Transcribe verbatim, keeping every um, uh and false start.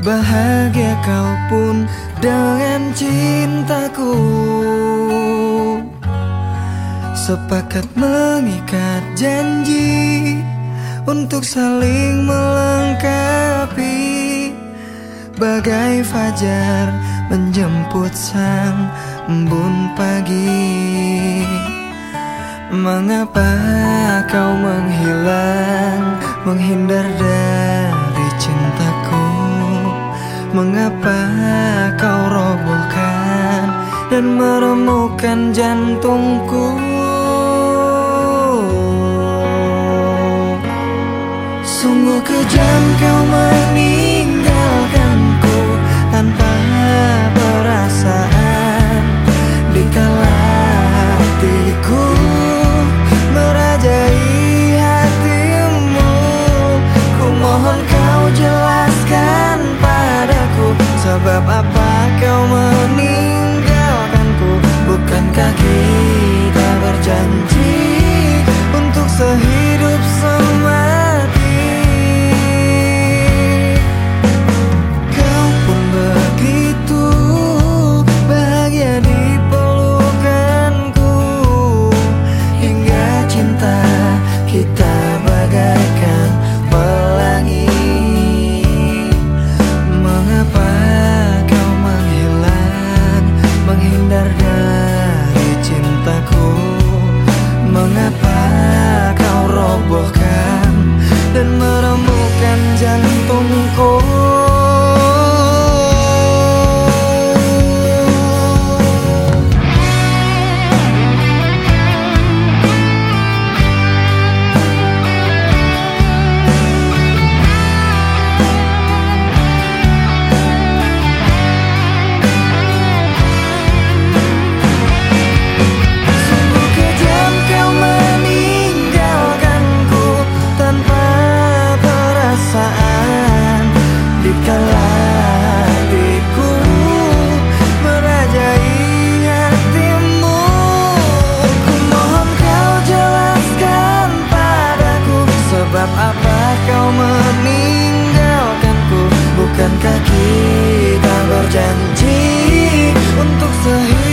Bahagia kau pun dengan cintaku. Sepakat mengikat janji untuk saling melengkapi, bagai fajar menjemput sang embun pagi. Mengapa kau menghilang, menghindar dari cintaku? Mengapa kau robohkan dan meremukkan jantungku? Sungguh kejam kau meninggalkanku tanpa perasaan, dikala hatiku merajai hatimu. Ku mohon kau jelaskan padaku, sebab apa kau meninggalkanku? Bukankah kita berjanji untuk sehidup semati? Kau pun begitu bahagia di pelukanku, hingga cinta kita bagaikan pelangi. Mengapa kau menghilang, menghindar dari cintaku? Mengapa kau robohkan dan meremukkan jantungku? Dikala hatiku merajai hatimu, ku mohon kau jelaskan padaku, sebab apa kau meninggalkanku? Bukankah kita berjanji untuk sehidup